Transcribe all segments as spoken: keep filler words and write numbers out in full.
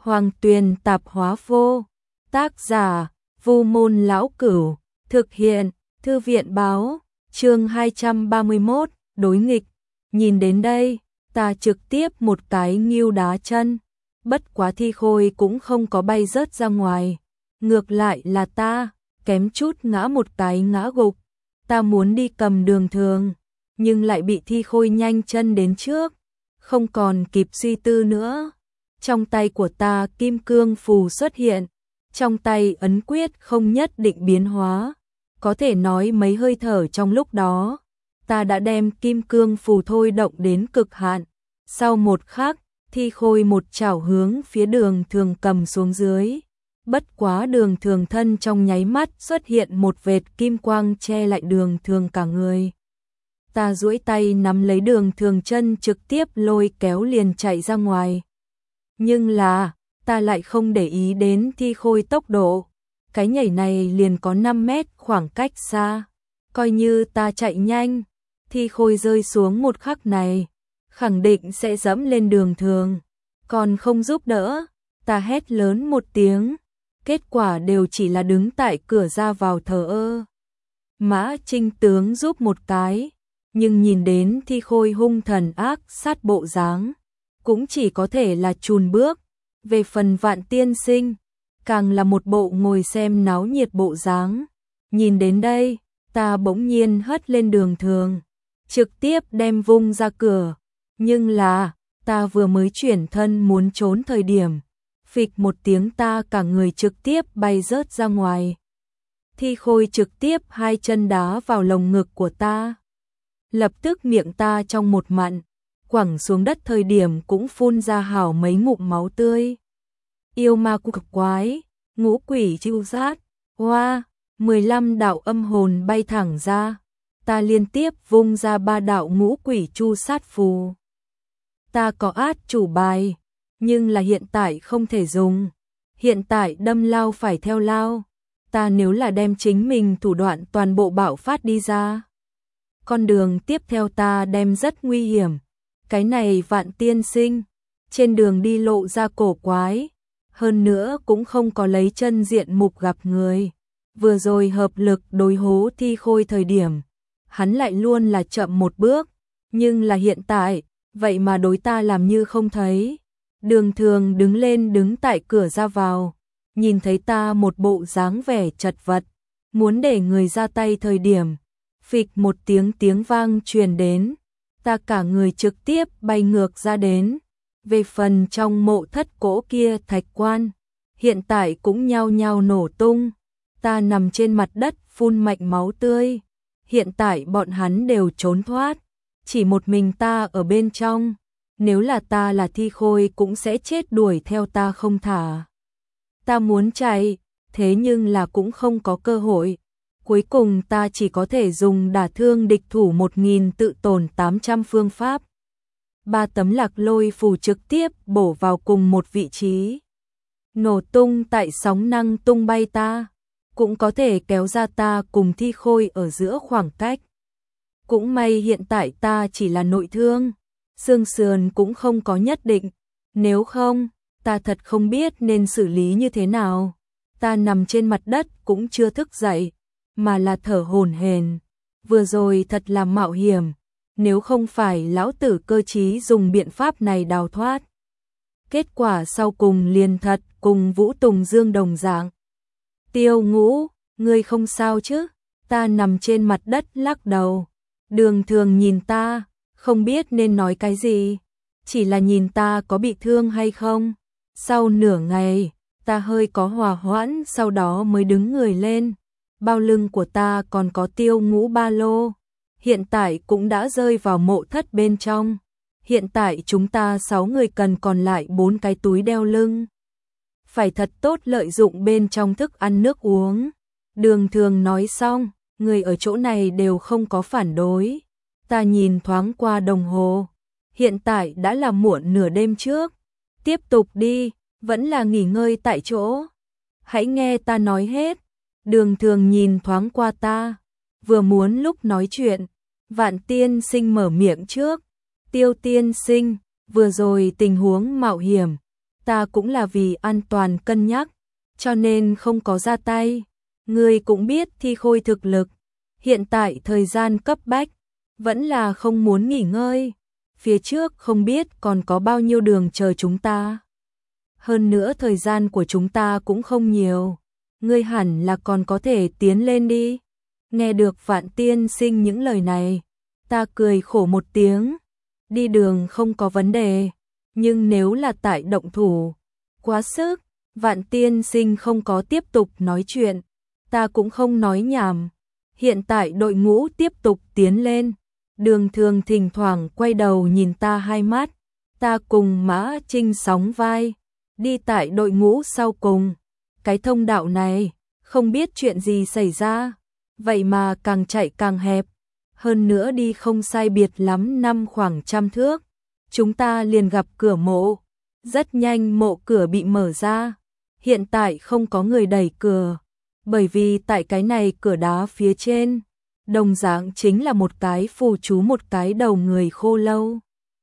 Hoàng Tuyền Tạp Hóa Vô. Tác giả Vu Môn Lão Cửu. Thực hiện Thư viện Báo. Chương hai trăm ba mươi mốt. Đối nghịch. Nhìn đến đây, ta trực tiếp một cái nghiêu đá chân. Bất quá Thi Khôi cũng không có bay rớt ra ngoài. Ngược lại là ta, kém chút ngã một cái ngã gục. Ta muốn đi cầm Đường Thường, nhưng lại bị Thi Khôi nhanh chân đến trước. Không còn kịp suy tư nữa. Trong tay của ta kim cương phù xuất hiện. Trong tay ấn quyết không nhất định biến hóa. Có thể nói mấy hơi thở trong lúc đó, ta đã đem kim cương phù thôi động đến cực hạn. Sau một khắc, Thi Khôi một chảo hướng phía Đường Thường cầm xuống dưới. Bất quá Đường Thường thân trong nháy mắt xuất hiện một vệt kim quang che lại Đường Thường cả người. Ta duỗi tay nắm lấy Đường Thường chân trực tiếp lôi kéo liền chạy ra ngoài. Nhưng là, ta lại không để ý đến Thi Khôi tốc độ. Cái nhảy này liền có năm mét khoảng cách xa. Coi như ta chạy nhanh, Thi Khôi rơi xuống một khắc này, khẳng định sẽ dẫm lên Đường Thường. Còn không giúp đỡ, ta hét lớn một tiếng. Kết quả đều chỉ là đứng tại cửa ra vào thờ ơ. Mã Trinh tướng giúp một cái, nhưng nhìn đến Thi Khôi hung thần ác sát bộ dáng, cũng chỉ có thể là chùn bước. Về phần Vạn Tiên Sinh, càng là một bộ ngồi xem náo nhiệt bộ dáng. Nhìn đến đây, ta bỗng nhiên hất lên Đường Thường, trực tiếp đem vung ra cửa. Nhưng là, ta vừa mới chuyển thân muốn trốn thời điểm, phịch một tiếng ta cả người trực tiếp bay rớt ra ngoài. Thi Khôi trực tiếp hai chân đá vào lồng ngực của ta. Lập tức miệng ta trong một mặn, quẳng xuống đất thời điểm cũng phun ra hảo mấy ngụm máu tươi. Yêu ma cực quái, ngũ quỷ chiêu sát, hoa, mười lăm đạo âm hồn bay thẳng ra. Ta liên tiếp vung ra ba đạo ngũ quỷ chu sát phù. Ta có át chủ bài, nhưng là hiện tại không thể dùng. Hiện tại đâm lao phải theo lao. Ta nếu là đem chính mình thủ đoạn toàn bộ bạo phát đi ra, con đường tiếp theo ta đem rất nguy hiểm. Cái này Vạn Tiên Sinh, trên đường đi lộ ra cổ quái. Hơn nữa cũng không có lấy chân diện mục gặp người. Vừa rồi hợp lực đối hố Thi Khôi thời điểm, hắn lại luôn là chậm một bước. Nhưng là hiện tại, vậy mà đối ta làm như không thấy. Đường Thường đứng lên đứng tại cửa ra vào, nhìn thấy ta một bộ dáng vẻ chật vật, muốn để người ra tay thời điểm, phịch một tiếng tiếng vang truyền đến, ta cả người trực tiếp bay ngược ra đến. Về phần trong mộ thất cỗ kia thạch quan, hiện tại cũng nhao nhao nổ tung, ta nằm trên mặt đất phun mạnh máu tươi. Hiện tại bọn hắn đều trốn thoát, chỉ một mình ta ở bên trong. Nếu là ta là Thi Khôi cũng sẽ chết đuổi theo ta không thả. Ta muốn chạy, thế nhưng là cũng không có cơ hội. Cuối cùng ta chỉ có thể dùng đả thương địch thủ một nghìn tự tổn tám trăm phương pháp. Ba tấm lạc lôi phù trực tiếp bổ vào cùng một vị trí. Nổ tung tại sóng năng tung bay ta, cũng có thể kéo ra ta cùng Thi Khôi ở giữa khoảng cách. Cũng may hiện tại ta chỉ là nội thương, xương sườn cũng không có nhất định. Nếu không, ta thật không biết nên xử lý như thế nào. Ta nằm trên mặt đất cũng chưa thức dậy, mà là thở hổn hển. Vừa rồi thật là mạo hiểm, nếu không phải lão tử cơ trí dùng biện pháp này đào thoát. Kết quả sau cùng liền thật cùng Vũ Tùng Dương đồng dạng. Tiêu Ngũ, ngươi không sao chứ? Ta nằm trên mặt đất lắc đầu. Đường Thường nhìn ta, không biết nên nói cái gì, chỉ là nhìn ta có bị thương hay không. Sau nửa ngày, ta hơi có hòa hoãn, sau đó mới đứng người lên. Bao lưng của ta còn có Tiêu Ngũ ba lô, hiện tại cũng đã rơi vào mộ thất bên trong. Hiện tại chúng ta sáu người cần còn lại bốn cái túi đeo lưng. Phải thật tốt lợi dụng bên trong thức ăn nước uống. Đường Thường nói xong, người ở chỗ này đều không có phản đối. Ta nhìn thoáng qua đồng hồ, hiện tại đã là muộn nửa đêm trước. Tiếp tục đi, vẫn là nghỉ ngơi tại chỗ. Hãy nghe ta nói hết. Đường Thường nhìn thoáng qua ta, vừa muốn lúc nói chuyện, Vạn Tiên Sinh mở miệng trước. Tiêu tiên sinh, vừa rồi tình huống mạo hiểm, ta cũng là vì an toàn cân nhắc, cho nên không có ra tay. Ngươi cũng biết Thi Khôi thực lực, hiện tại thời gian cấp bách, vẫn là không muốn nghỉ ngơi. Phía trước không biết còn có bao nhiêu đường chờ chúng ta. Hơn nữa thời gian của chúng ta cũng không nhiều. Ngươi hẳn là còn có thể tiến lên đi. Nghe được Vạn tiên sinh những lời này, ta cười khổ một tiếng. Đi đường không có vấn đề, nhưng nếu là tại động thủ, quá sức. Vạn tiên sinh không có tiếp tục nói chuyện, ta cũng không nói nhảm. Hiện tại đội ngũ tiếp tục tiến lên. Đường Thường thỉnh thoảng quay đầu nhìn ta hai mắt. Ta cùng Mã Trinh sóng vai, đi tại đội ngũ sau cùng. Cái thông đạo này, không biết chuyện gì xảy ra, vậy mà càng chạy càng hẹp. Hơn nữa đi không sai biệt lắm năm khoảng trăm thước, chúng ta liền gặp cửa mộ. Rất nhanh mộ cửa bị mở ra. Hiện tại không có người đẩy cửa, bởi vì tại cái này cửa đá phía trên, đồng dạng chính là một cái phù chú, một cái đầu người khô lâu.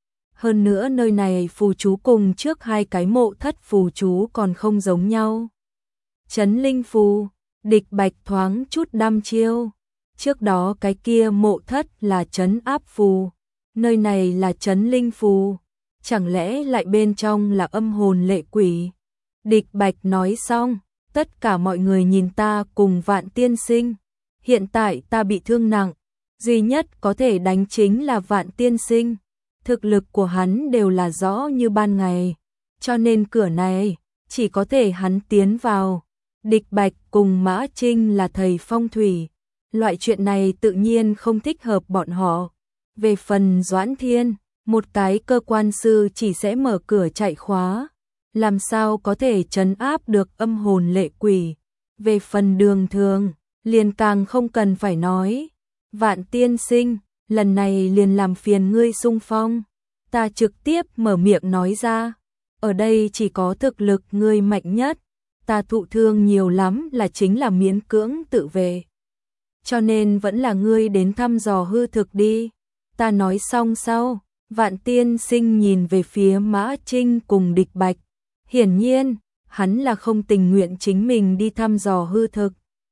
Hơn nữa nơi này phù chú cùng trước hai cái mộ thất phù chú còn không giống nhau. Trấn linh phù, Địch Bạch thoáng chút đăm chiêu. Trước đó cái kia mộ thất là trấn áp phù, nơi này là trấn linh phù, chẳng lẽ lại bên trong là âm hồn lệ quỷ? Địch Bạch nói xong, tất cả mọi người nhìn ta cùng Vạn tiên sinh. Hiện tại ta bị thương nặng, duy nhất có thể đánh chính là Vạn tiên sinh. Thực lực của hắn đều là rõ như ban ngày, cho nên cửa này chỉ có thể hắn tiến vào. Địch Bạch cùng Mã Trinh là thầy phong thủy, loại chuyện này tự nhiên không thích hợp bọn họ. Về phần Doãn Thiên, một cái cơ quan sư chỉ sẽ mở cửa chạy khóa, làm sao có thể trấn áp được âm hồn lệ quỷ. Về phần Đường Thường, liền càng không cần phải nói. Vạn tiên sinh, lần này liền làm phiền ngươi xung phong. Ta trực tiếp mở miệng nói ra, ở đây chỉ có thực lực ngươi mạnh nhất. Ta thụ thương nhiều lắm là chính là miễn cưỡng tự vệ, cho nên vẫn là ngươi đến thăm dò hư thực đi. Ta nói xong sau, Vạn tiên sinh nhìn về phía Mã Trinh cùng Địch Bạch. Hiển nhiên, hắn là không tình nguyện chính mình đi thăm dò hư thực.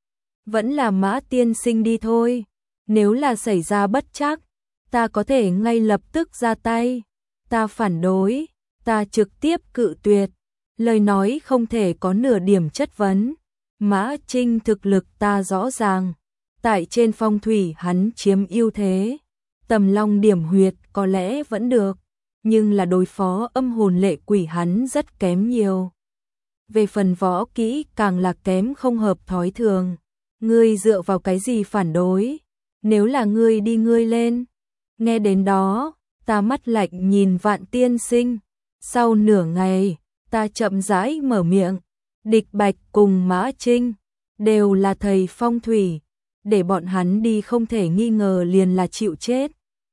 Vẫn là Mã tiên sinh đi thôi. Nếu là xảy ra bất trắc, ta có thể ngay lập tức ra tay. Ta phản đối, ta trực tiếp cự tuyệt. Lời nói không thể có nửa điểm chất vấn. Mã Trinh thực lực ta rõ ràng, tại trên phong thủy hắn chiếm ưu thế. Tầm long điểm huyệt có lẽ vẫn được, nhưng là đối phó âm hồn lệ quỷ hắn rất kém nhiều. Về phần võ kỹ càng là kém không hợp thói thường. Ngươi dựa vào cái gì phản đối? Nếu là ngươi đi ngươi lên. Nghe đến đó, ta mắt lạnh nhìn Vạn tiên sinh. Sau nửa ngày, ta chậm rãi mở miệng. Địch Bạch cùng Mã Trinh đều là thầy phong thủy, để bọn hắn đi không thể nghi ngờ liền là chịu chết.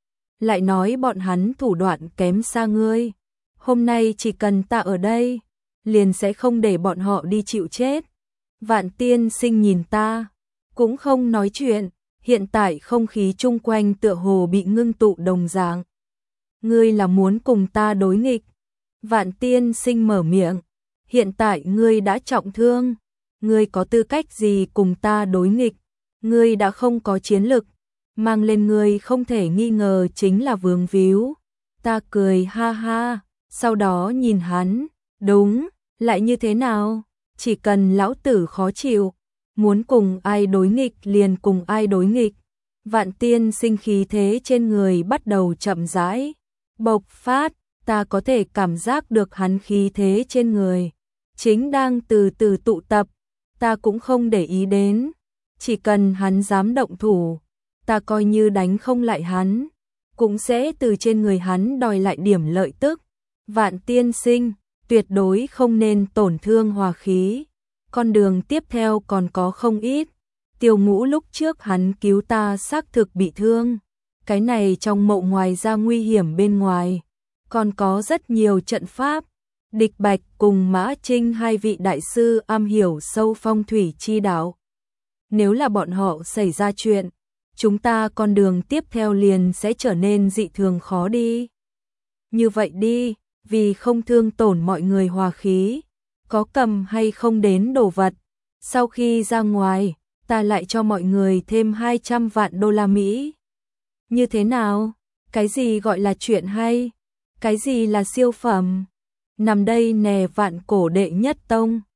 Lại nói bọn hắn thủ đoạn kém xa ngươi. Hôm nay chỉ cần ta ở đây, liền sẽ không để bọn họ đi chịu chết. Vạn tiên sinh nhìn ta, cũng không nói chuyện. Hiện tại không khí chung quanh tựa hồ bị ngưng tụ đồng dạng. Ngươi là muốn cùng ta đối nghịch? Vạn tiên sinh mở miệng. Hiện tại ngươi đã trọng thương, ngươi có tư cách gì cùng ta đối nghịch? Ngươi đã không có chiến lực, mang lên ngươi không thể nghi ngờ chính là vướng víu. Ta cười ha ha, sau đó nhìn hắn, đúng, lại như thế nào? Chỉ cần lão tử khó chịu, muốn cùng ai đối nghịch liền cùng ai đối nghịch. Vạn tiên sinh khí thế trên người bắt đầu chậm rãi bộc phát, ta có thể cảm giác được hắn khí thế trên người chính đang từ từ tụ tập. Ta cũng không để ý đến, chỉ cần hắn dám động thủ, ta coi như đánh không lại hắn, cũng sẽ từ trên người hắn đòi lại điểm lợi tức. Vạn tiên sinh, tuyệt đối không nên tổn thương hòa khí. Con đường tiếp theo còn có không ít. Tiêu Ngũ lúc trước hắn cứu ta xác thực bị thương. Cái này trong mộ ngoài ra nguy hiểm bên ngoài, còn có rất nhiều trận pháp. Địch Bạch cùng Mã Trinh hai vị đại sư am hiểu sâu phong thủy chi đạo. Nếu là bọn họ xảy ra chuyện, chúng ta con đường tiếp theo liền sẽ trở nên dị thường khó đi. Như vậy đi, vì không thương tổn mọi người hòa khí, có cầm hay không đến đồ vật. Sau khi ra ngoài, ta lại cho mọi người thêm hai trăm vạn đô la Mỹ. Như thế nào? Cái gì gọi là chuyện hay? Cái gì là siêu phẩm? Nằm đây nè, vạn cổ đệ nhất tông.